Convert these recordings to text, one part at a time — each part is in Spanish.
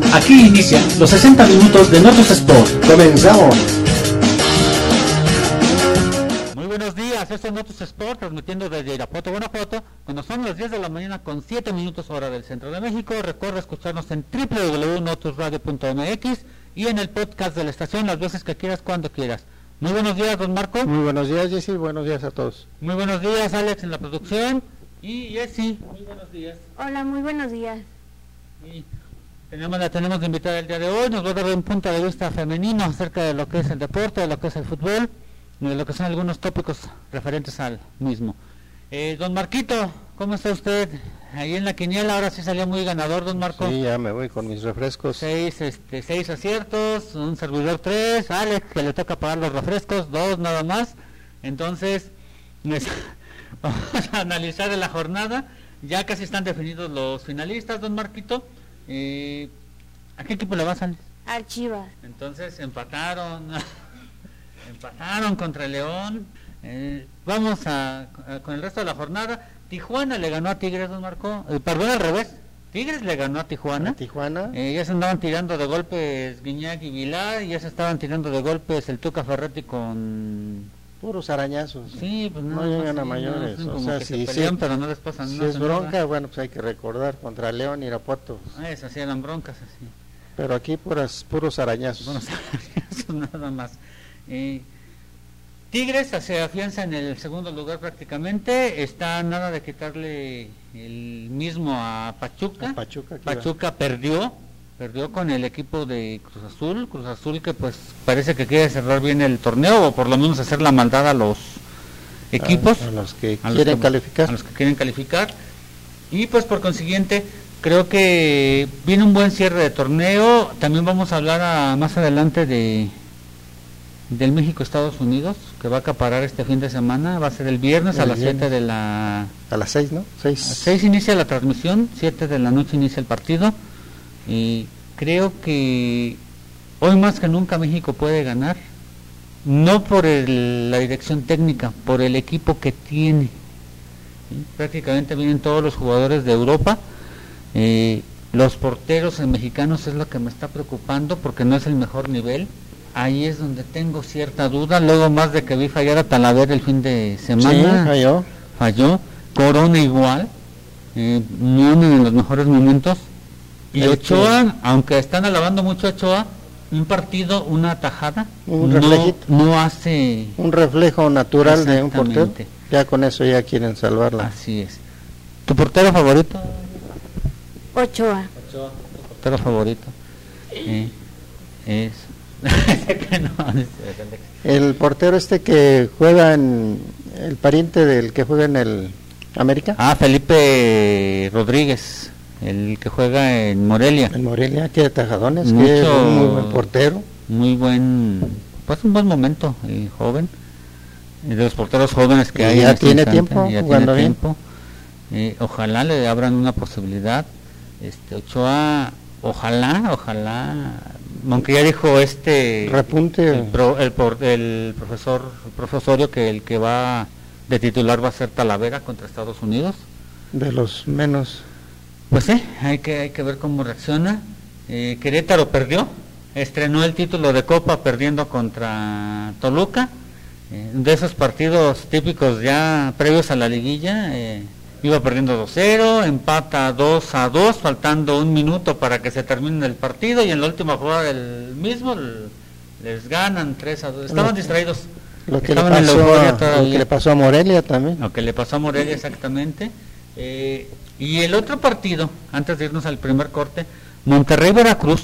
Aquí inician los 60 minutos de Notos Sport. ¡Comenzamos! Muy buenos días, esto es Notos Sport, transmitiendo desde Irapuato, Guanajuato, cuando son las 10 de la mañana con 7 minutos hora del centro de México. Recuerda escucharnos en www.notosradio.mx y en el podcast de la estación las veces que quieras, cuando quieras. Muy buenos días, don Marco. Muy buenos días, Jessy, buenos días a todos. Muy buenos días, Alex, en la producción. Y Jessy, muy buenos días. Hola, muy buenos días. Y tenemos de invitada el día de hoy, nos va a dar un punto de vista femenino acerca de lo que es el deporte, de lo que es el fútbol, y de lo que son algunos tópicos referentes al mismo. Don Marquito, ¿cómo está usted? Ahí en la quiniela ahora sí salió muy ganador, don Marco. Sí, ya me voy con mis refrescos. 6 aciertos, un servidor 3, Alex que le toca pagar los refrescos, 2 nada más. Entonces, vamos a analizar de la jornada. Ya casi están definidos los finalistas, don Marquito. ¿A qué equipo le vas, Alex? Al Chivas. Entonces empataron contra el León. Vamos con el resto de la jornada. Tijuana le ganó a Tigres, don Marco. Perdón, al revés. Tigres le ganó a Tijuana. Ya se andaban tirando de golpes Guiñac y Vilar, y ya se estaban tirando de golpes el Tuca Ferretti con puros arañazos. Sí, pues no llegan a mayores. No, o sea, si pelean, pero no les pasan si nada. es bronca, bueno, pues hay que recordar contra León y Irapuato. Esas sí eran broncas, así. Pero aquí puros arañazos. Puros arañazos, nada más. Tigres se afianza en el segundo lugar prácticamente, está nada de quitarle el mismo a Pachuca. Pachuca perdió con el equipo de Cruz Azul que pues parece que quiere cerrar bien el torneo, o por lo menos hacer la maldad a los equipos, a los que quieren calificar, y pues por consiguiente creo que viene un buen cierre de torneo. También vamos a hablar más adelante del México-Estados Unidos, que va a acaparar este fin de semana. Va a ser el viernes a las 7 de la... A las 6, ¿no? 6 inicia la transmisión, 7 de la noche inicia el partido. Y creo que hoy más que nunca México puede ganar, no por la dirección técnica, por el equipo que tiene. ¿Sí? Prácticamente vienen todos los jugadores de Europa. Los porteros mexicanos es lo que me está preocupando, porque no es el mejor nivel. Ahí es donde tengo cierta duda, luego más de que vi fallar a Talavera el fin de semana. Sí, falló. Corona igual, no en los mejores momentos. Y Ochoa, aunque están alabando mucho a Ochoa, un partido, una tajada, no hace... Un reflejo natural de un portero. Ya con eso ya quieren salvarla. Así es. ¿Tu portero favorito? Ochoa. ¿Tu portero favorito? Es... El portero que juega el pariente del que juega en el América. Felipe Rodríguez, el que juega en Morelia. En Morelia, que atajadones, que es un muy buen portero. Un buen momento, el joven, de los porteros jóvenes que hay. Ya tiene tiempo jugando bien. Ojalá le abran una posibilidad. Ochoa, ojalá, aunque ya dijo repunte el profesor Osorio que el que va de titular va a ser Talavera contra Estados Unidos, de los menos. Pues hay que ver cómo reacciona. Querétaro perdió, estrenó el título de Copa perdiendo contra Toluca, de esos partidos típicos ya previos a la liguilla. Iba perdiendo 2-0, empata 2-2, faltando un minuto para que se termine el partido, y en la última jugada del mismo les ganan 3-2. Estaban distraídos. Lo que le pasó a Morelia también. Lo que le pasó a Morelia, exactamente. Y el otro partido, antes de irnos al primer corte, Monterrey-Veracruz.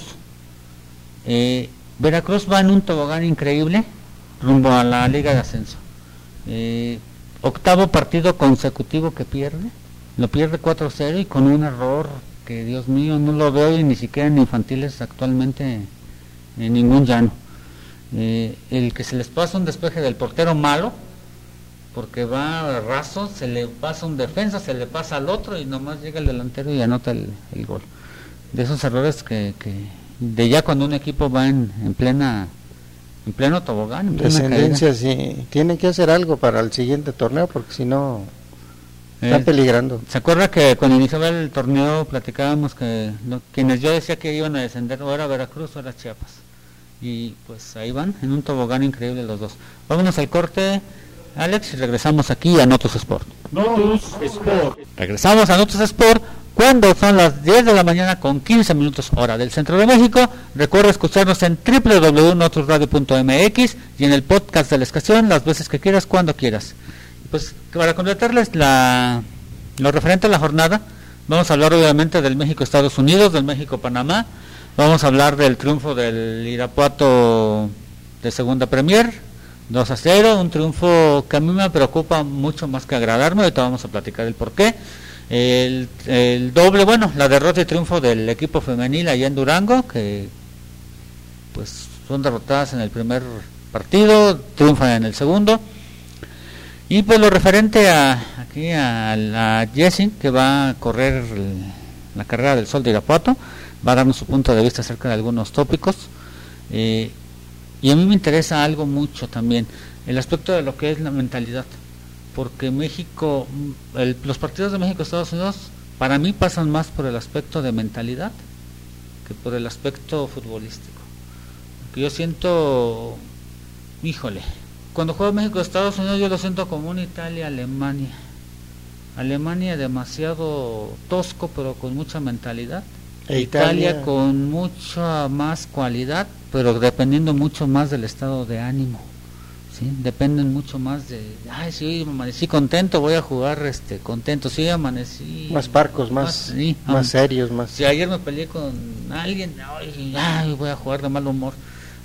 Veracruz va en un tobogán increíble rumbo a la Liga de Ascenso. Octavo partido consecutivo que pierde, lo pierde 4-0 y con un error que, Dios mío, no lo veo ni siquiera en infantiles actualmente en ningún llano. El que se les pasa un despeje del portero malo, porque va raso, se le pasa un defensa, se le pasa al otro y nomás llega el delantero y anota el gol. De esos errores que de ya cuando un equipo va en pleno tobogán, en plena descendencia, caída. Sí, tienen que hacer algo para el siguiente torneo, porque si no Están peligrando. ¿Se acuerda que cuando iniciaba el torneo platicábamos que quienes yo decía que iban a descender o era Veracruz o era Chiapas? Y pues ahí van, en un tobogán increíble los dos. Vámonos al corte, Alex, y regresamos aquí a Notus Sport. Notus Sport. Regresamos a Notus Sport cuando son las 10 de la mañana con 15 minutos hora del centro de México. Recuerda escucharnos en www.notusradio.mx y en el podcast de la estación las veces que quieras, cuando quieras. Pues para completarles lo referente a la jornada, vamos a hablar obviamente del México-Estados Unidos, del México-Panamá, vamos a hablar del triunfo del Irapuato de Segunda Premier, 2-0, un triunfo que a mí me preocupa mucho más que agradarme, ahorita vamos a platicar el porqué. El doble, bueno, la derrota y triunfo del equipo femenil allá en Durango, que pues son derrotadas en el primer partido, triunfan en el segundo. Y pues lo referente aquí a la Jessie, que va a correr la carrera del Sol de Irapuato, va a darnos su punto de vista acerca de algunos tópicos. Y a mí me interesa algo mucho también, el aspecto de lo que es la mentalidad. Porque México, los partidos de México y Estados Unidos, para mí pasan más por el aspecto de mentalidad que por el aspecto futbolístico. Porque yo siento, híjole, cuando juega México y Estados Unidos yo lo siento como una Italia-Alemania. Alemania demasiado tosco pero con mucha mentalidad. Italia con mucha más cualidad, pero dependiendo mucho más del estado de ánimo. ¿Sí? Dependen mucho más de, si hoy amanecí contento, voy a jugar contento, si hoy amanecí más parcos, más serios, más. Si ayer me peleé con alguien, voy a jugar de mal humor.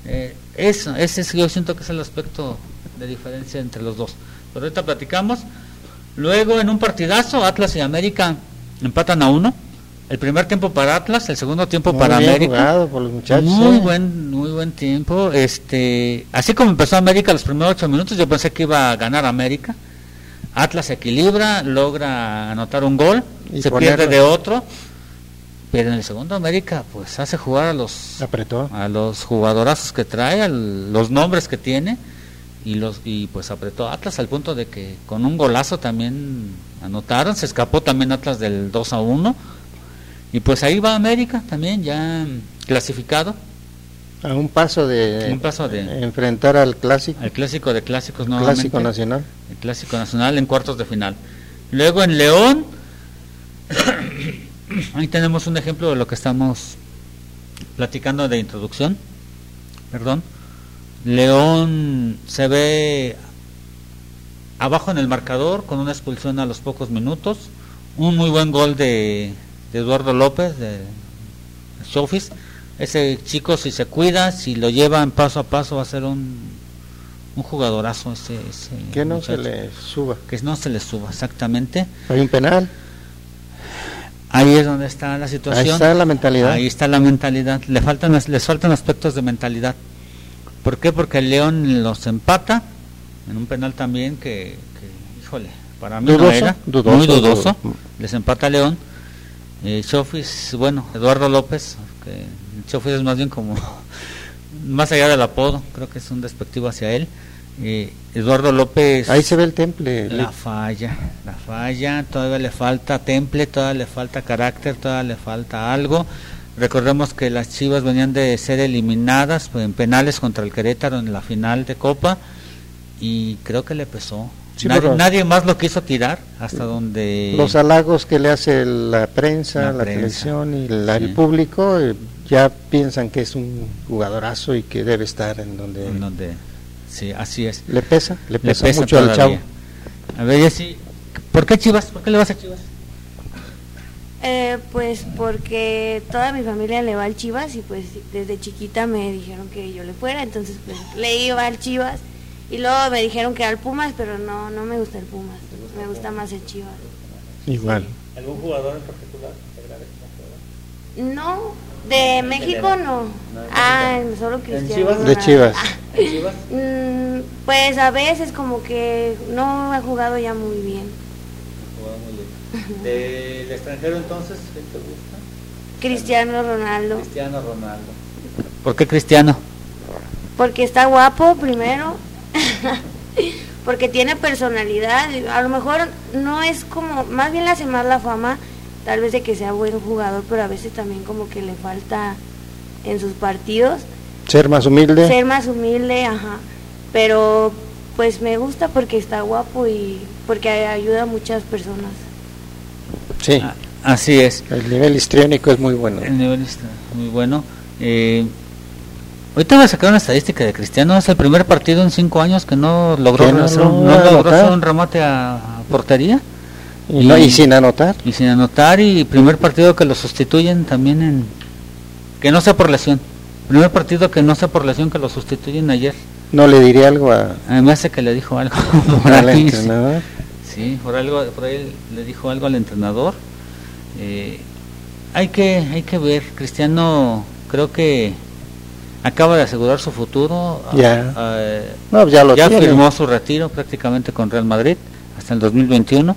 Ese yo siento que es el aspecto de diferencia entre los dos. Pero ahorita platicamos. Luego en un partidazo, Atlas y América empatan a 1. El primer tiempo para Atlas, el segundo tiempo muy para bien América. Jugado por los muchachos, muy buen tiempo. Así como empezó América los primeros 8 minutos, yo pensé que iba a ganar América. Atlas se equilibra, logra anotar un gol, y se pierde de otro. Pero en el segundo América pues hace jugar a los jugadorazos que trae, a los nombres que tiene y pues apretó a Atlas al punto de que con un golazo también anotaron, se escapó también Atlas del 2-1 y pues ahí va América también ya clasificado. A un paso de enfrentar al clásico de clásicos nuevamente, clásico nacional. El clásico nacional en cuartos de final. Luego en León ahí tenemos un ejemplo de lo que estamos platicando de introducción. León se ve abajo en el marcador con una expulsión a los pocos minutos. Un muy buen gol de Eduardo López, de Sofis. Ese chico, si se cuida, si lo llevan paso a paso, va a ser un jugadorazo ese que no muchacho. se le suba. Que no se le suba, exactamente. Hay un penal. Ahí es donde está la situación. Ahí está la mentalidad. Ahí está la mentalidad. Les faltan aspectos de mentalidad. ¿Por qué? Porque el León los empata en un penal también que híjole, para mí no era muy dudoso. Les empata León. Chofis, Eduardo López, que Chofis es más bien como más allá del apodo, creo que es un despectivo hacia él. Eduardo López, ahí se ve el temple, la falla, todavía le falta temple, todavía le falta carácter, todavía le falta algo. Recordemos que las Chivas venían de ser eliminadas en penales contra el Querétaro en la final de Copa y creo que le pesó. Sí, nadie más lo quiso tirar hasta donde los halagos que le hace la prensa, la televisión y el público ya piensan que es un jugadorazo y que debe estar en donde sí, así es. Le pesa mucho al chavo. A ver, Jessy, ¿por qué Chivas? ¿Por qué le vas a Chivas? Pues porque toda mi familia le va al Chivas y pues desde chiquita me dijeron que yo le fuera, entonces pues le iba al Chivas y luego me dijeron que era el Pumas, pero no me gusta el Pumas, me gusta más el Chivas. Igual. Sí. ¿Algún jugador en particular que te agrade? No, de México no. Solo Cristiano. De Chivas. ¿De Chivas? Pues a veces como que no ha jugado ya muy bien. ¿Del extranjero entonces qué te gusta? Cristiano Ronaldo. ¿Por qué Cristiano? Porque está guapo primero, porque tiene personalidad. A lo mejor no es como, más bien le hace más la fama, tal vez de que sea buen jugador, pero a veces también como que le falta en sus partidos. Ser más humilde. Ser más humilde, ajá. Pero pues me gusta porque está guapo y porque ayuda a muchas personas. Sí. Así es. El nivel histriónico es muy bueno. El nivel está muy bueno. Ahorita voy a sacar una estadística de Cristiano. Es el primer partido en 5 años que no logró hacer un remate a portería. Y sin anotar. Y sin anotar, y primer partido que lo sustituyen también que no sea por lesión. Primer partido que no sea por lesión que lo sustituyen ayer. ¿No le diría algo a...? Me hace que le dijo algo al entrenador. Sí, por ahí le dijo algo al entrenador. Hay que ver. Cristiano creo que acaba de asegurar su futuro. Ya firmó su retiro prácticamente con Real Madrid hasta el 2021.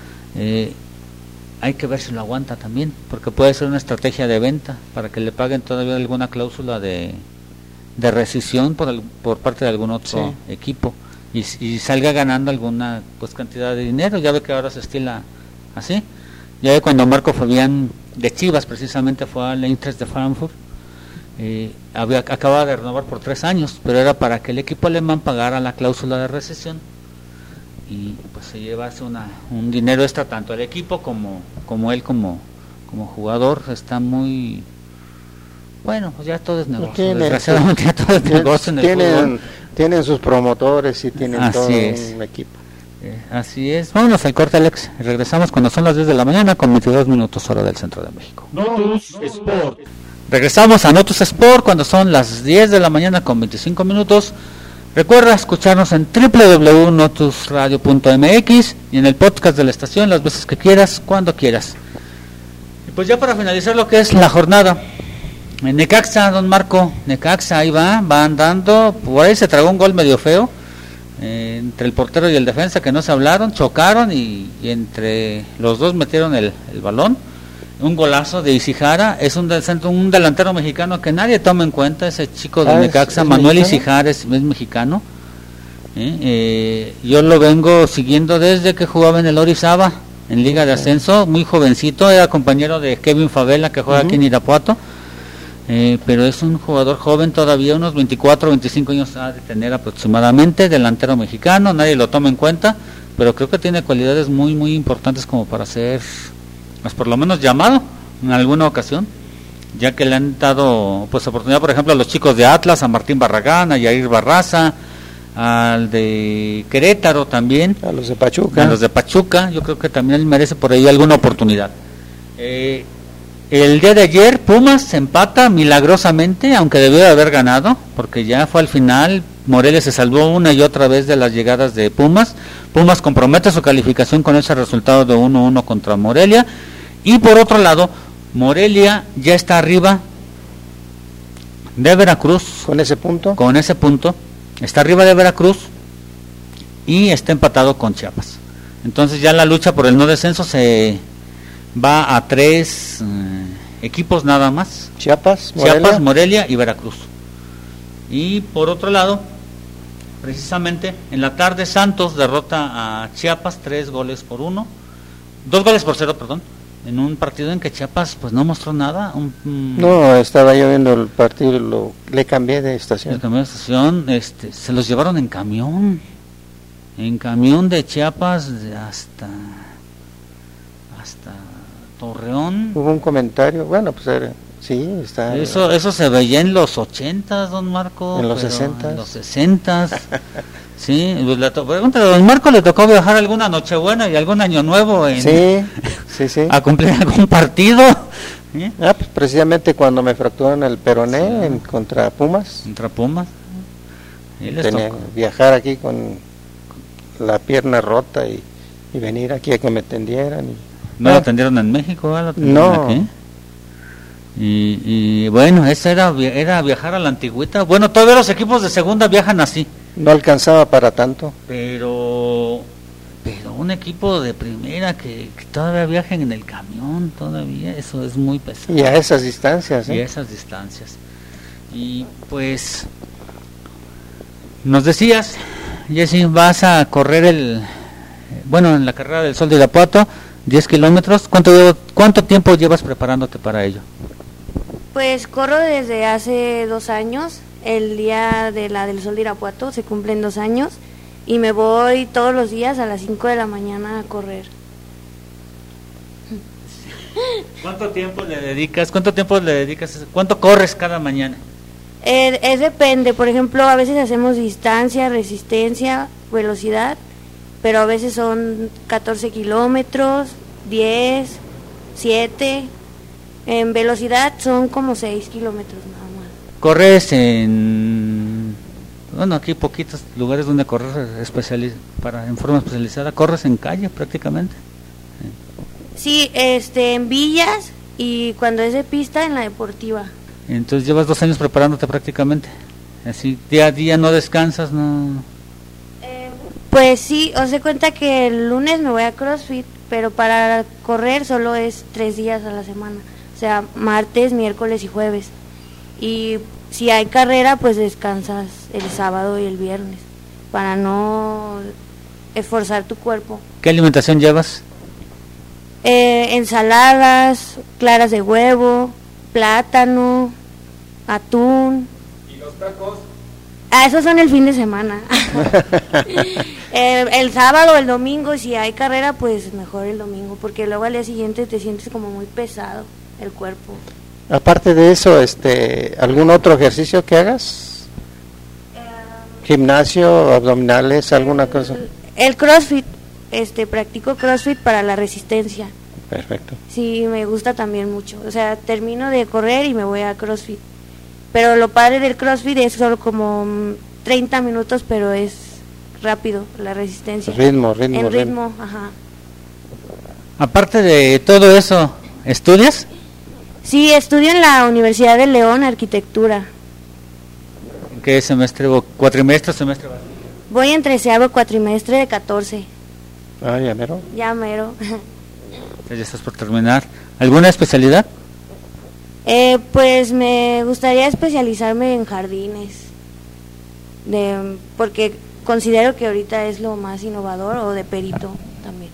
Hay que ver si lo aguanta también, porque puede ser una estrategia de venta para que le paguen todavía alguna cláusula de rescisión por parte de algún otro equipo y salga ganando alguna cantidad de dinero. Ya ve que ahora se estila así. Ya ve cuando Marco Fabián de Chivas precisamente fue al Eintracht de Frankfurt, acababa de renovar por 3 años, pero era para que el equipo alemán pagara la cláusula de rescisión y pues se llevase un dinero extra tanto el equipo como él como jugador. Está muy bueno, pues ya todo es negocio. Desgraciadamente ya todo es negocio en el fútbol. Tienen sus promotores y tienen todo un equipo. Así es. Vámonos al corte, Alex. Regresamos cuando son las 10 de la mañana con 22 minutos hora del centro de México. Notus Sport. Regresamos a Notus Sport cuando son las 10 de la mañana con 25 minutos. Recuerda escucharnos en www.notusradio.mx y en el podcast de la estación las veces que quieras, cuando quieras. Y pues ya para finalizar lo que es la jornada. En Necaxa, don Marco, Necaxa ahí va andando, por ahí se tragó un gol medio feo, entre el portero y el defensa que no se hablaron, chocaron y entre los dos metieron el balón. Un golazo de Isijara, es un delantero mexicano que nadie toma en cuenta, ese chico de Necaxa, Manuel Isijara es mexicano. Yo lo vengo siguiendo desde que jugaba en el Orizaba, en Liga de Ascenso, muy jovencito, era compañero de Kevin Favela que juega aquí en Irapuato. Pero es un jugador joven todavía, unos 24 o 25 años ha de tener aproximadamente, delantero mexicano, nadie lo toma en cuenta, pero creo que tiene cualidades muy muy importantes como para ser, pues por lo menos llamado en alguna ocasión, ya que le han dado pues oportunidad, por ejemplo, a los chicos de Atlas, a Martín Barragán, a Yair Barraza, al de Querétaro también, a los de Pachuca, yo creo que también él merece por ahí alguna oportunidad. El día de ayer Pumas se empata milagrosamente, aunque debió de haber ganado, porque ya fue al final. Morelia se salvó una y otra vez de las llegadas de Pumas. Pumas compromete su calificación con ese resultado de 1-1 contra Morelia. Y por otro lado, Morelia ya está arriba de Veracruz. ¿Con ese punto? Con ese punto. Está arriba de Veracruz y está empatado con Chiapas. Entonces ya la lucha por el no descenso se va a 3 equipos nada más. Chiapas, Morelia y Veracruz. Y por otro lado, precisamente en la tarde Santos derrota a Chiapas 2 goles por 0, perdón, en un partido en que Chiapas pues no mostró nada. No, estaba yo viendo el partido, le cambié de estación. Se los llevaron en camión de Chiapas hasta Torreón. Hubo un comentario, bueno, pues está. Eso se veía en los 80, don Marco. En los 60. En los 60. Sí, pregúntale, a don Marco le tocó viajar alguna Nochebuena y algún Año Nuevo sí. a cumplir algún partido. Pues precisamente cuando me fracturaron el peroné contra Pumas. Tenía que viajar aquí con la pierna rota y venir aquí a que me atendieran. ¿No lo atendieron en México? ¿Lo no. Aquí? Y bueno, eso era viajar a la antigüita. Bueno, todavía los equipos de segunda viajan así. No alcanzaba para tanto. Pero un equipo de primera que todavía viajen en el camión, todavía, eso es muy pesado. Y a esas distancias. Y pues, nos decías, Jessy, vas a correr en la carrera del Sol de Irapuato, 10 kilómetros. ¿Cuánto tiempo llevas preparándote para ello? Pues corro desde hace 2 años. El día de la del Sol de Irapuato se cumplen 2 años y me voy todos los días a las 5 de la mañana a correr. ¿Cuánto tiempo le dedicas? ¿Cuánto corres cada mañana? Depende, por ejemplo, a veces hacemos distancia, resistencia, velocidad, pero a veces son 14 kilómetros, 10, 7, en velocidad son como 6 kilómetros nada más. ¿Corres aquí poquitos lugares donde correr en forma especializada? ¿Corres en calle prácticamente? Sí, en villas y cuando es de pista en la deportiva. Entonces llevas 2 años preparándote prácticamente. Así día a día no descansas, ¿no? Pues sí, os doy cuenta que el lunes me voy a CrossFit, pero para correr solo es 3 días a la semana. O sea, martes, miércoles y jueves. Y si hay carrera, pues descansas el sábado y el viernes para no esforzar tu cuerpo. ¿Qué alimentación llevas? Ensaladas, claras de huevo, plátano, atún. ¿Y los tacos? Esos son el fin de semana. El sábado, el domingo, si hay carrera, pues mejor el domingo, porque luego al día siguiente te sientes como muy pesado el cuerpo. Aparte de eso, ¿algún otro ejercicio que hagas? ¿Gimnasio, abdominales, alguna cosa? El CrossFit, practico CrossFit para la resistencia. Perfecto. Sí, me gusta también mucho. O sea, termino de correr y me voy a CrossFit. Pero lo padre del CrossFit es solo como 30 minutos, pero es rápido la resistencia. Ritmo, ajá. Aparte de todo eso, ¿estudias? Sí, estudio en la Universidad de León, arquitectura. ¿En qué semestre, cuatrimestre o semestre vas? Voy en 13º cuatrimestre de 14. Ah, ya mero. Ya mero. Ya estás por terminar. ¿Alguna especialidad? Pues me gustaría especializarme en jardines, porque considero que ahorita es lo más innovador, o de perito también.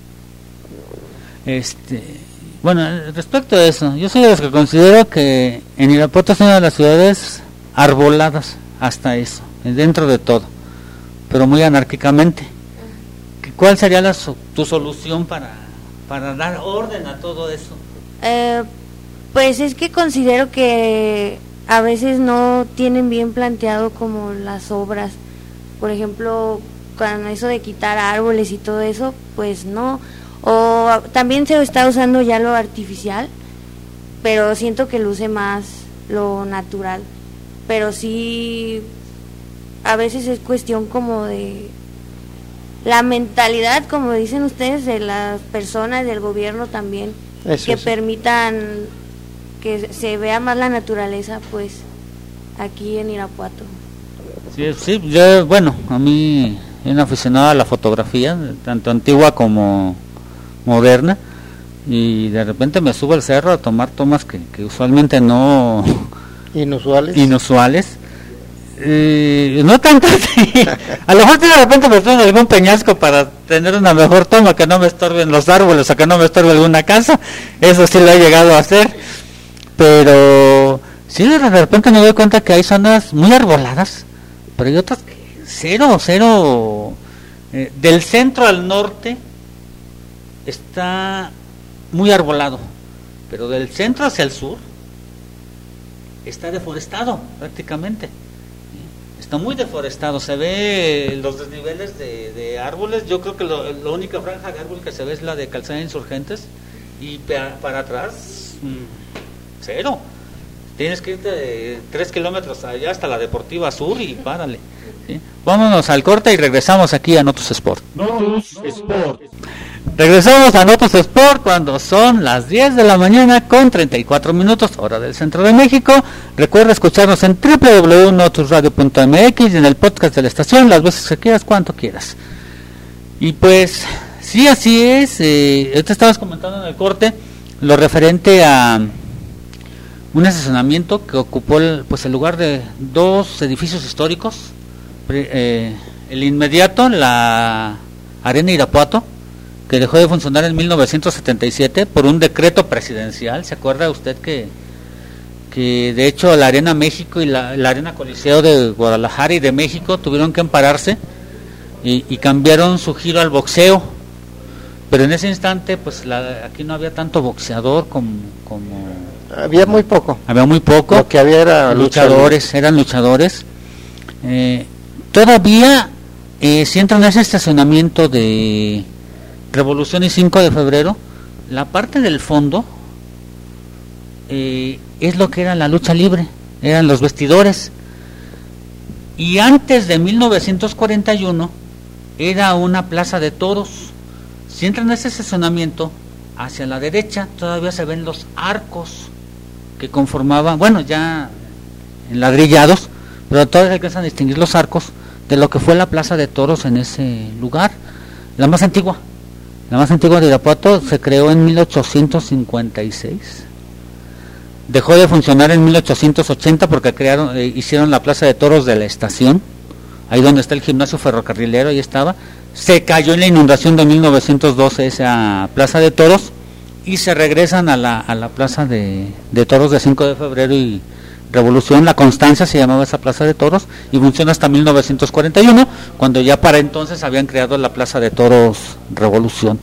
Respecto a eso, yo soy de los que considero que en Irapuato es una de las ciudades arboladas, hasta eso, dentro de todo, pero muy anárquicamente. ¿Cuál sería tu solución para dar orden a todo eso? Pues es que considero que a veces no tienen bien planteado como las obras. Por ejemplo, con eso de quitar árboles y todo eso, pues no. O también se está usando ya lo artificial, pero siento que luce más lo natural. Pero sí, a veces es cuestión como de la mentalidad, como dicen ustedes, de las personas, del gobierno también, eso que sí permitan que se vea más la naturaleza, pues, aquí en Irapuato. Sí, yo, a mí soy un aficionado a la fotografía, tanto antigua como moderna, y de repente me subo al cerro a tomar tomas que usualmente no... Inusuales. No tanto así. A lo mejor de repente me pongo algún peñasco para tener una mejor toma, que no me estorben los árboles o que no me estorbe alguna casa. Eso sí lo he llegado a hacer. Pero sí, de repente me doy cuenta que hay zonas muy arboladas, pero hay otras que cero. Del centro al norte está muy arbolado, pero del centro hacia el sur está deforestado prácticamente. Está muy deforestado, se ve los desniveles de árboles. Yo creo que la única franja de árbol que se ve es la de Calzada Insurgentes, y para atrás cero. Tienes que irte de 3 kilómetros allá hasta la Deportiva Sur y párale, ¿sí? Vámonos al corte y regresamos aquí a Notus Sport. Notus Sport. Regresamos a Notus Sport cuando son las 10 de la mañana con 34 minutos, hora del centro de México. Recuerda escucharnos en www.notusradio.mx y en el podcast de la estación las veces que quieras, cuanto quieras. Y pues, sí, así es. Ahorita estabas comentando en el corte lo referente a un estacionamiento que ocupó el lugar de 2 edificios históricos, El inmediato, la Arena Irapuato, que dejó de funcionar en 1977 por un decreto presidencial. ¿Se acuerda usted que de hecho la Arena México y la Arena Coliseo de Guadalajara y de México tuvieron que ampararse y cambiaron su giro al boxeo? Pero en ese instante, pues aquí no había tanto boxeador como había muy poco. Había muy poco. Lo que había era luchadores, eran luchadores. Todavía, si entran a ese estacionamiento de Revolución y 5 de febrero, la parte del fondo es lo que era la lucha libre, eran los vestidores. Y antes de 1941 era una plaza de toros. Si entran a ese estacionamiento, hacia la derecha todavía se ven los arcos que conformaban, bueno, ya enladrillados, pero todavía alcanzan a distinguir los arcos de lo que fue la plaza de toros en ese lugar. La más antigua de Irapuato se creó en 1856. Dejó de funcionar en 1880 porque hicieron la plaza de toros de la estación, ahí donde está el gimnasio ferrocarrilero, ahí estaba. Se cayó en la inundación de 1912 esa plaza de toros y se regresan a la plaza de toros de 5 de febrero y Revolución. La Constancia se llamaba esa plaza de toros y funciona hasta 1941, cuando ya para entonces habían creado la plaza de toros Revolución.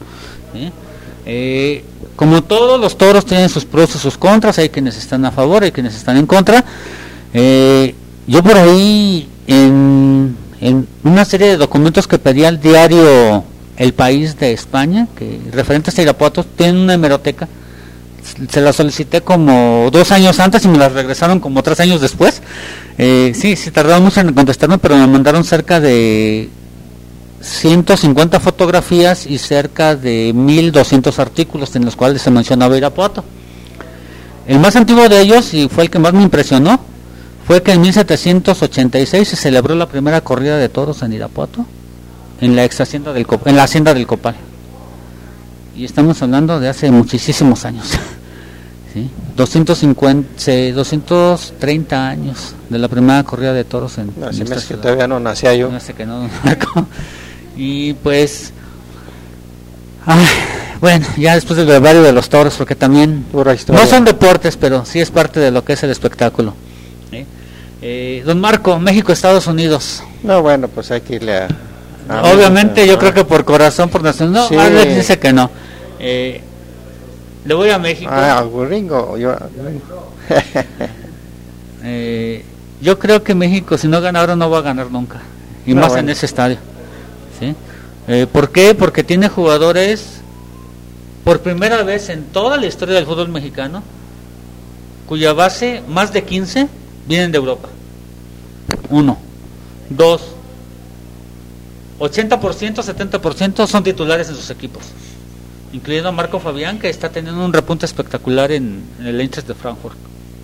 Como todos los toros tienen sus pros y sus contras, hay quienes están a favor, hay quienes están en contra. Yo por ahí en una serie de documentos que pedí al diario El País de España, que referentes a Irapuato, tienen una hemeroteca. Se la solicité como 2 años antes y me la regresaron como 3 años después. Sí, tardaron mucho en contestarme, pero me mandaron cerca de 150 fotografías y cerca de 1200 artículos en los cuales se mencionaba Irapuato. El más antiguo de ellos, y fue el que más me impresionó, fue que en 1786 se celebró la primera corrida de toros en Irapuato, en la hacienda del Copal. Y estamos hablando de hace muchísimos años. ¿Sí? 230 años de la primera corrida de toros en esta ciudad. Que todavía no nacía yo. No sé que no. Y pues, bueno, ya después del brevario de los toros, porque también no son deportes, pero sí es parte de lo que es el espectáculo. Don Marco, México, Estados Unidos. No, bueno, pues hay que irle a obviamente México, yo creo que por corazón, por nación. No, sí. Alex dice que no. Le voy a México. Gringo. Yo creo que México, si no gana ahora, no va a ganar nunca. Y no, más en ese estadio. ¿Sí? ¿Por qué? Porque tiene jugadores, por primera vez en toda la historia del fútbol mexicano, cuya base, más de 15, vienen de Europa. 1, 2, 80%, 70% son titulares en sus equipos, incluyendo a Marco Fabián, que está teniendo un repunte espectacular en el Eintracht de Frankfurt.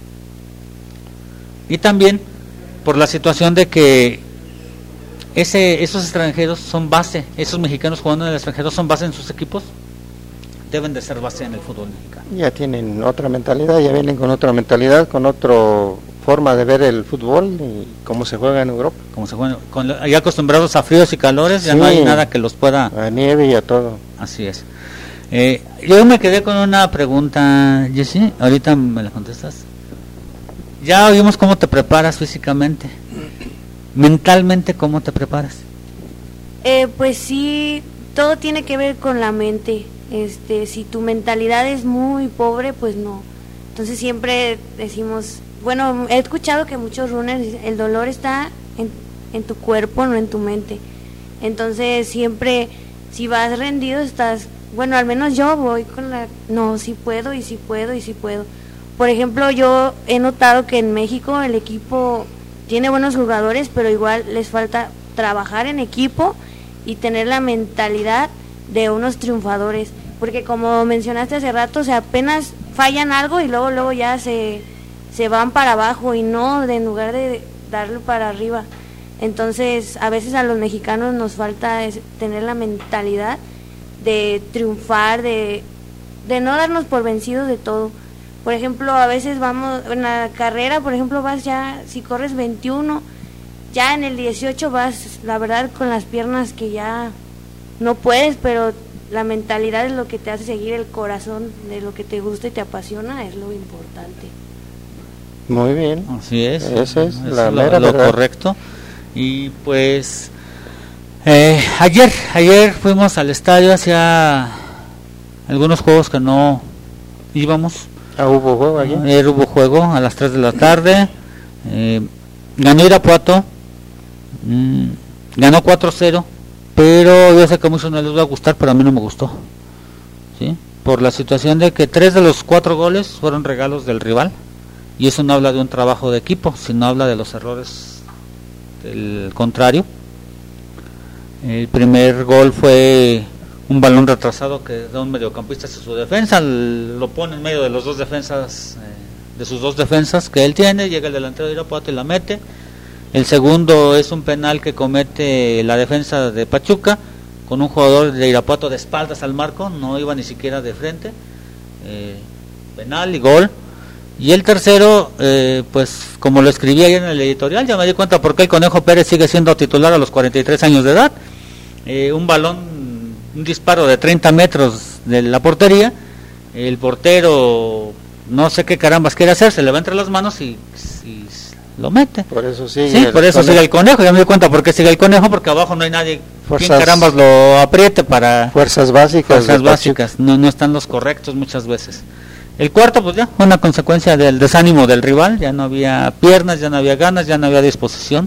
Y también por la situación de que esos extranjeros son base, esos mexicanos jugando en el extranjero son base en sus equipos, deben de ser base en el fútbol mexicano. Ya tienen otra mentalidad, ya vienen con otra mentalidad, con otra forma de ver el fútbol y cómo se juega en Europa. Como se juega, ya acostumbrados a fríos y calores, ya no hay nada que los pueda... A nieve y a todo. Así es. Yo me quedé con una pregunta, Jessy, ahorita me la contestas. Ya oímos cómo te preparas físicamente. Mentalmente, ¿cómo te preparas? Pues sí, todo tiene que ver con la mente. Si tu mentalidad es muy pobre, pues no. Entonces siempre decimos, bueno, he escuchado que muchos runners, el dolor está en tu cuerpo, no en tu mente. Entonces siempre, si vas rendido, estás, bueno, al menos yo voy con no, sí puedo, y sí puedo, y sí puedo. Por ejemplo, yo he notado que en México el equipo tiene buenos jugadores, pero igual les falta trabajar en equipo y tener la mentalidad de unos triunfadores, porque como mencionaste hace rato, o sea, apenas fallan algo y luego ya se van para abajo, y no, en lugar de darlo para arriba. Entonces a veces a los mexicanos nos falta tener la mentalidad de triunfar, de no darnos por vencidos de todo. Por ejemplo, a veces vamos en la carrera, por ejemplo, vas ya, si corres 21, Ya en el 18 vas, la verdad, con las piernas que ya no puedes, pero la mentalidad es lo que te hace seguir, el corazón de lo que te gusta y te apasiona es lo importante. Muy bien. Así es. Eso es lo correcto. Y pues ayer fuimos al estadio, hacía algunos juegos que no íbamos. ¿Hubo juego ayer? Ayer hubo juego a las 3 de la tarde. Ganó Irapuato. Ganó 4-0. Pero yo sé que a muchos no les va a gustar, pero a mí no me gustó. ¿Sí? Por la situación de que 3 de los 4 goles fueron regalos del rival. Y eso no habla de un trabajo de equipo, sino habla de los errores del contrario. El primer gol fue un balón retrasado que da un mediocampista hacia su defensa, lo pone en medio de los dos defensas, de sus dos defensas que él tiene, llega el delantero de Irapuato y la mete. El segundo es un penal que comete la defensa de Pachuca con un jugador de Irapuato de espaldas al marco, no iba ni siquiera de frente. Penal y gol. Y el tercero, pues como lo escribí ayer en el editorial, ya me di cuenta por qué el Conejo Pérez sigue siendo titular a los 43 años de edad. Un balón, un disparo de 30 metros de la portería, el portero no sé qué carambas quiere hacer, se le va entre las manos y lo mete. Por eso sigue. Sí, por eso sigue el Conejo. Ya me di cuenta por qué sigue el Conejo, porque abajo no hay nadie quien carambas lo apriete para... Fuerzas básicas. No están los correctos muchas veces. El cuarto, pues ya, una consecuencia del desánimo del rival, ya no había piernas, ya no había ganas, ya no había disposición.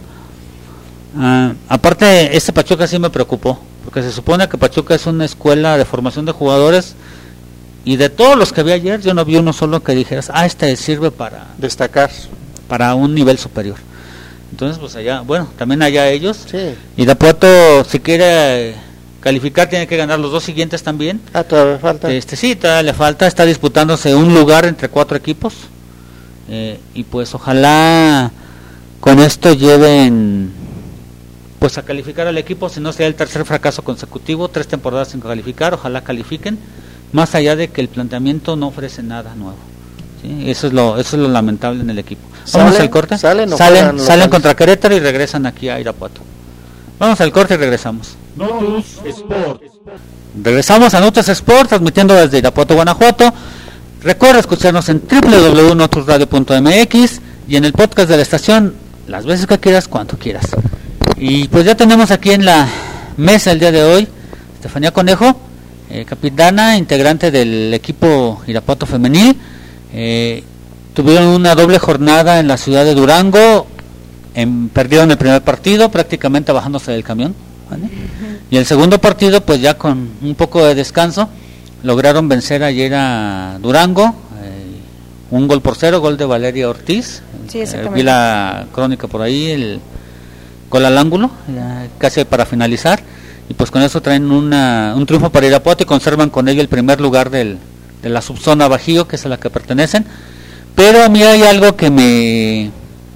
Aparte, este Pachuca sí me preocupó, porque se supone que Pachuca es una escuela de formación de jugadores, y de todos los que vi ayer, yo no vi uno solo que dijeras, este sirve para destacar, para un nivel superior. Entonces, pues allá, bueno, también allá ellos. Sí. Y Irapuato, si quiere calificar, tiene que ganar los dos siguientes también. Todavía falta. Sí, todavía le falta, está disputándose un lugar entre 4 equipos. Y pues ojalá con esto lleven pues a calificar al equipo, si no sea el tercer fracaso consecutivo, 3 temporadas sin calificar, ojalá califiquen, más allá de que el planteamiento no ofrece nada nuevo. ¿Sí? Eso es lo lamentable en el equipo. Vamos al corte. Salen contra Querétaro y regresan aquí a Irapuato. Vamos al corte y regresamos. Notus Sport. Regresamos a Notus Sport, transmitiendo desde Irapuato, Guanajuato. Recuerda escucharnos en www.notusradio.mx y en el podcast de la estación las veces que quieras, cuanto quieras. Y pues ya tenemos aquí en la mesa el día de hoy Estefanía Conejo, capitana, integrante del equipo Irapuato femenil. Tuvieron una doble jornada en la ciudad de Durango, perdieron el primer partido prácticamente bajándose del camión, ¿vale? Y el segundo partido, pues ya con un poco de descanso, lograron vencer ayer a Durango, 1-0, gol de Valeria Ortiz. Sí, vi la crónica por ahí, el gol al ángulo, casi para finalizar, y pues con eso traen un triunfo para Irapuato y conservan con ello el primer lugar de la subzona Bajío, que es a la que pertenecen. Pero a mí hay algo que me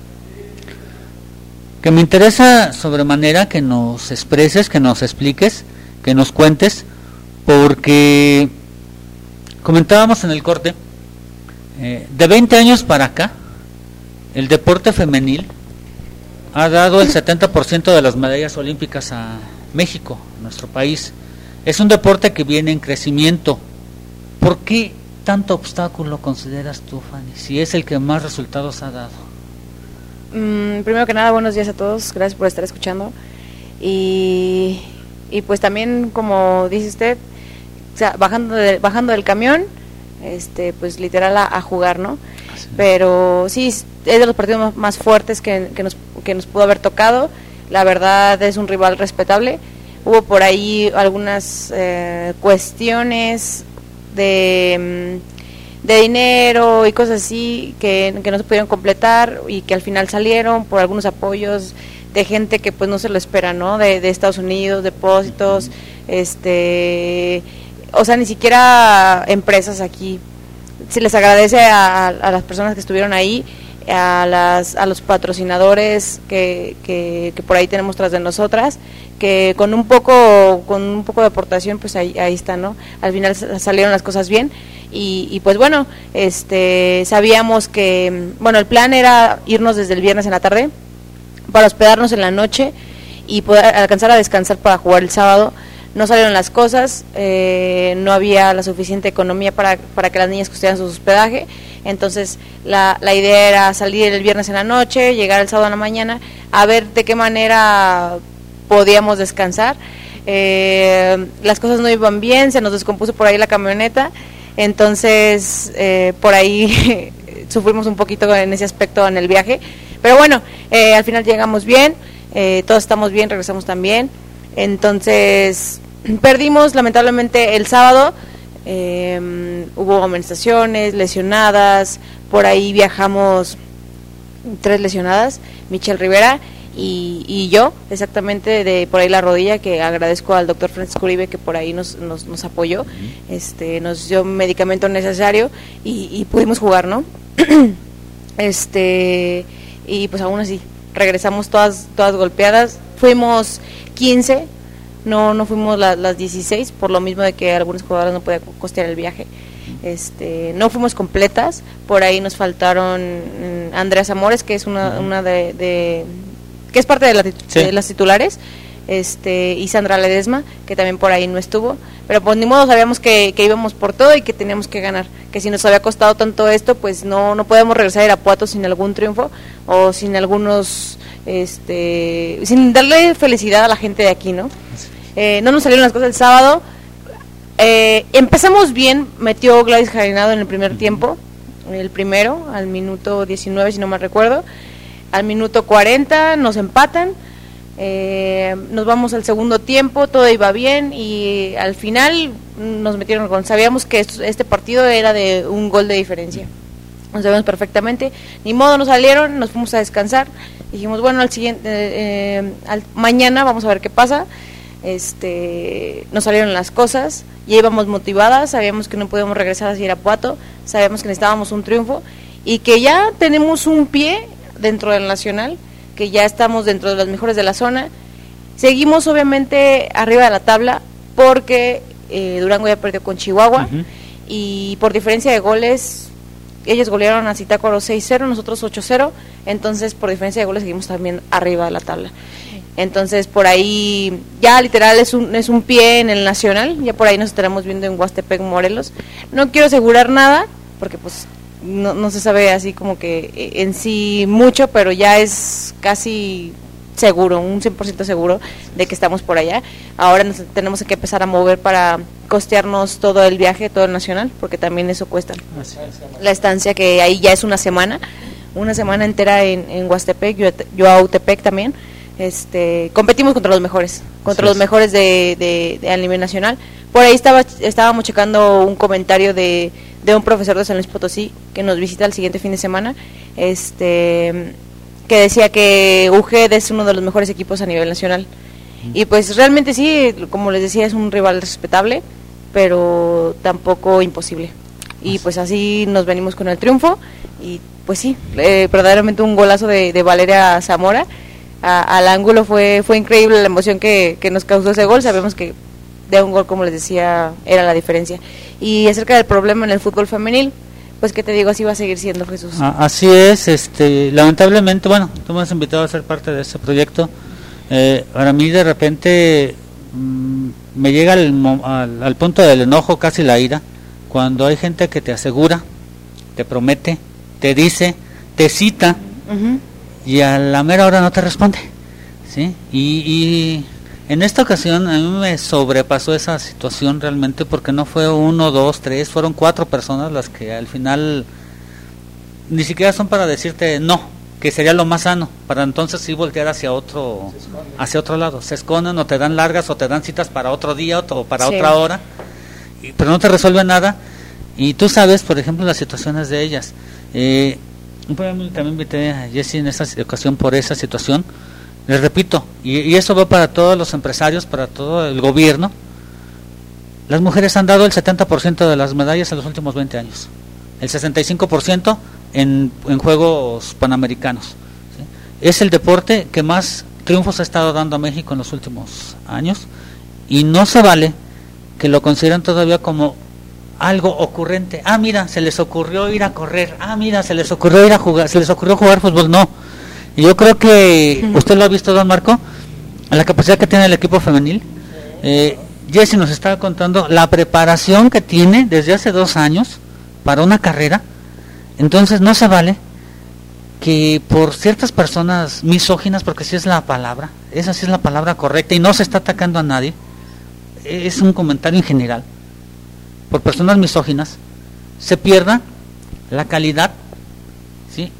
interesa sobremanera que nos expreses, que nos expliques, que nos cuentes, porque comentábamos en el corte, de 20 años para acá, el deporte femenil ha dado el 70% de las medallas olímpicas a México, nuestro país. Es un deporte que viene en crecimiento. ¿Por qué tanto obstáculo consideras tú, Fanny, si es el que más resultados ha dado? Primero que nada, buenos días a todos, gracias por estar escuchando. Y pues también, como dice usted, o sea, bajando del camión, pues literal a jugar, ¿no? Así. Pero sí, es de los partidos más fuertes que nos pudo haber tocado. La verdad es un rival respetable. Hubo por ahí algunas cuestiones de dinero y cosas así que no se pudieron completar y que al final salieron por algunos apoyos de gente que pues no se lo espera, ¿no? De Estados Unidos, depósitos, o sea, ni siquiera empresas aquí. Se les agradece a las personas que estuvieron ahí, a los patrocinadores que por ahí tenemos tras de nosotras, que con un poco de aportación pues ahí está, ¿no? Al final salieron las cosas bien y pues bueno, sabíamos que, bueno, el plan era irnos desde el viernes en la tarde hospedarnos en la noche y poder alcanzar a descansar para jugar el sábado. No salieron las cosas, no había la suficiente economía para que las niñas costearan su hospedaje, entonces la idea era salir el viernes en la noche, llegar el sábado en la mañana, a ver de qué manera podíamos descansar. Las cosas no iban bien, se nos descompuso por ahí la camioneta, entonces por ahí sufrimos un poquito en ese aspecto en el viaje, pero bueno, al final llegamos bien, todos estamos bien, regresamos también. Entonces perdimos lamentablemente el sábado, hubo amonestaciones, lesionadas, por ahí viajamos 3 lesionadas, Michelle Rivera y yo, exactamente de por ahí la rodilla, que agradezco al doctor Francisco Uribe que por ahí nos apoyó, nos dio medicamento necesario y pudimos jugar, ¿no? Y pues aún así regresamos todas golpeadas, fuimos 15, no fuimos las 16, por lo mismo de que algunos jugadores no podían costear el viaje. No fuimos completas, por ahí nos faltaron Andrea Zamores, que es una de que es parte de las titulares, y Sandra Ledesma, que también por ahí no estuvo, pero pues ni modo, sabíamos que íbamos por todo y que teníamos que ganar, que si nos había costado tanto esto, pues no podemos regresar a Irapuato sin algún triunfo o sin algunos sin darle felicidad a la gente de aquí, ¿no? No nos salieron las cosas el sábado. Empezamos bien, metió Gladys Jarinado en el primer tiempo, el primero, al minuto 19 si no mal recuerdo, al minuto 40 nos empatan, nos vamos al segundo tiempo, todo iba bien y al final nos metieron gol. Sabíamos que este partido era de un gol de diferencia, lo sabíamos perfectamente, ni modo, nos salieron, nos fuimos a descansar, dijimos bueno, al siguiente mañana vamos a ver qué pasa. Nos salieron las cosas, ya íbamos motivadas, sabíamos que no podíamos regresar hacia Irapuato, sabíamos que necesitábamos un triunfo y que ya tenemos un pie dentro del Nacional, que ya estamos dentro de los mejores de la zona. Seguimos obviamente arriba de la tabla porque Durango ya perdió con Chihuahua, y por diferencia de goles ellos golearon a Zitácuaro 6-0, nosotros 8-0, entonces por diferencia de goles seguimos también arriba de la tabla. Entonces por ahí ya literal es un pie en el Nacional, ya por ahí nos estaremos viendo en Huastepec, Morelos. No quiero asegurar nada porque pues no se sabe así como que en sí mucho, pero ya es casi seguro, un 100% seguro de que estamos por allá. Ahora nos tenemos que empezar a mover para costearnos todo el viaje, todo el Nacional, porque también eso cuesta. La estancia, que ahí ya es una semana entera en Huastepec, Yautepec también. Competimos contra los mejores, los mejores de a nivel nacional. Por ahí estábamos checando un comentario de un profesor de San Luis Potosí que nos visita el siguiente fin de semana, que decía que UGED es uno de los mejores equipos a nivel nacional. Y pues realmente sí, como les decía, es un rival respetable, pero tampoco imposible. Y pues así nos venimos con el triunfo, y pues sí, verdaderamente un golazo de Valeria Zamora al ángulo. Fue increíble la emoción que nos causó ese gol. Sabemos que de un gol, como les decía, era la diferencia. Y acerca del problema en el fútbol femenil, pues qué te digo, así va a seguir siendo, Jesús. Así es, lamentablemente, bueno, tú me has invitado a ser parte de este proyecto. Para mí de repente me llega al punto del enojo, casi la ira, cuando hay gente que te asegura, te promete, te dice, te cita, y a la mera hora no te responde, ¿sí? Y en esta ocasión a mí me sobrepasó esa situación realmente, porque no fue 1, 2, 3, fueron 4 personas las que al final ni siquiera son para decirte no, que sería lo más sano, para entonces sí voltear hacia otro lado. Se esconden, o te dan largas, o te dan citas para otro día o para otra hora, pero no te resuelve nada. Y tú sabes, por ejemplo, las situaciones de ellas. También invité a Jessie en esta ocasión por esa situación. Les repito, y eso va para todos los empresarios, para todo el gobierno. Las mujeres han dado el 70% de las medallas en los últimos 20 años, el 65% en Juegos Panamericanos, ¿sí? Es el deporte que más triunfos ha estado dando a México en los últimos años, y no se vale que lo consideren todavía como algo ocurrente. Mira, se les ocurrió ir a correr. Mira, se les ocurrió ir a jugar, se les ocurrió jugar fútbol. No, Y yo creo que usted lo ha visto, don Marco, la capacidad que tiene el equipo femenil. Jessy nos estaba contando la preparación que tiene desde hace 2 años para una carrera. Entonces no se vale que por ciertas personas misóginas, porque esa sí es la palabra correcta, y no se está atacando a nadie, es un comentario en general, por personas misóginas, se pierda la calidad, ¿sí?,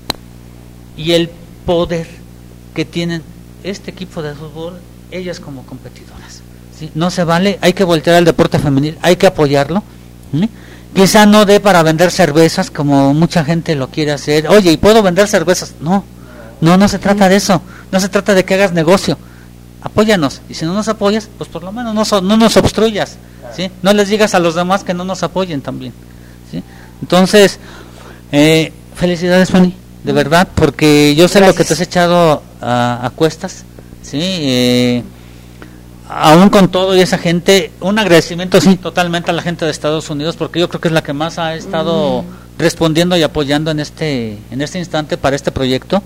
y el poder que tienen este equipo de fútbol, ellas como competidoras, ¿sí? No se vale, hay que voltear al deporte femenil, hay que apoyarlo, ¿sí? Quizá no dé para vender cervezas como mucha gente lo quiere hacer. Oye, ¿y puedo vender cervezas? No se trata de eso, no se trata de que hagas negocio. Apóyanos, y si no nos apoyas, pues por lo menos no nos obstruyas, ¿sí? No les digas a los demás que no nos apoyen también, ¿sí? Entonces, felicidades, Fanny, de verdad, porque yo sé Gracias. Lo que te has echado a cuestas, ¿sí? Aún con todo y esa gente, un agradecimiento sí totalmente a la gente de Estados Unidos, porque yo creo que es la que más ha estado respondiendo y apoyando en este instante para este proyecto,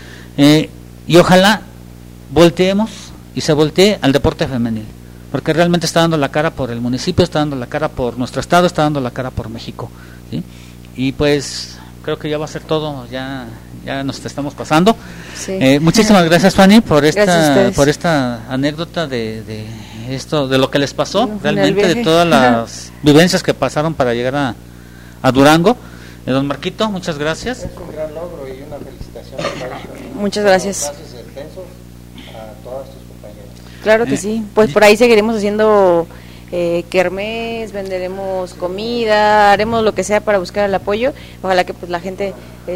y ojalá volteemos y se voltee al deporte femenil, porque realmente está dando la cara por el municipio, está dando la cara por nuestro estado, está dando la cara por México, ¿sí? Y pues creo que ya va a ser todo, ya nos estamos pasando. Sí. Muchísimas gracias, Fanny, por esta anécdota de esto, de lo que les pasó, realmente de todas las vivencias que pasaron para llegar a Durango. Don Marquito, muchas gracias. Es un gran logro y una felicitación. Muchas gracias. Gracias extensos a todas tus compañeras. Claro que sí, pues por ahí seguiremos haciendo kermés, venderemos comida, haremos lo que sea para buscar el apoyo. Ojalá que pues la gente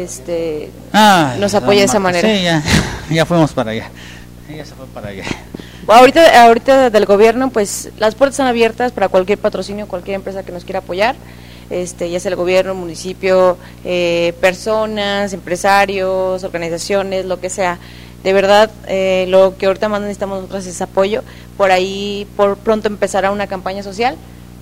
nos apoye de esa manera. Sí, ya fuimos para allá. Ella se fue para allá. Ahorita del gobierno, pues las puertas están abiertas para cualquier patrocinio, cualquier empresa que nos quiera apoyar, ya sea el gobierno, municipio, personas, empresarios, organizaciones, lo que sea. De verdad, lo que ahorita más necesitamos nosotros es apoyo. Por ahí, por pronto empezará una campaña social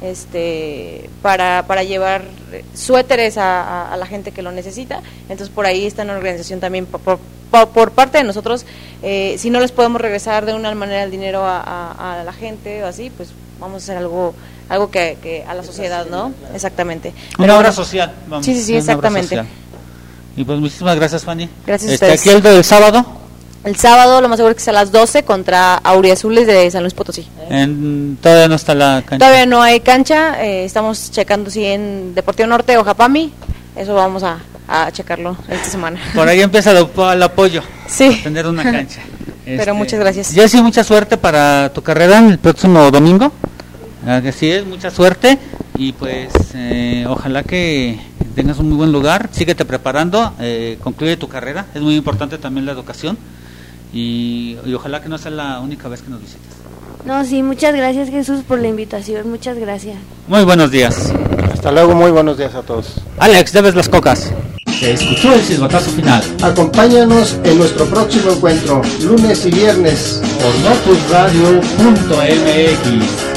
para llevar suéteres a la gente que lo necesita. Entonces, por ahí está una organización también por parte de nosotros. Si no les podemos regresar de una manera el dinero a la gente o así, pues vamos a hacer algo que a la sociedad, ¿no? Exactamente. Una obra social. Vamos, sí, exactamente. Y pues muchísimas gracias, Fanny. Gracias a ustedes. Aquí el del sábado. El sábado, lo más seguro es que sea a las 12 contra Auriazules de San Luis Potosí. Todavía no está la cancha. Todavía no hay cancha, estamos checando si en Deportivo Norte o Japami, eso vamos a checarlo esta semana. Por ahí empieza el apoyo, sí, a tener una cancha. Pero muchas gracias. Jessy, mucha suerte para tu carrera el próximo domingo. Así es, mucha suerte y pues ojalá que tengas un muy buen lugar, síguete preparando, concluye tu carrera, es muy importante también la educación. Y ojalá que no sea la única vez que nos visites. No, sí, muchas gracias, Jesús, por la invitación, muchas gracias. Muy buenos días. Hasta luego, muy buenos días a todos. Alex, debes las cocas. Se escuchó el silbatazo final. Acompáñanos en nuestro próximo encuentro, lunes y viernes, por notusradio.mx.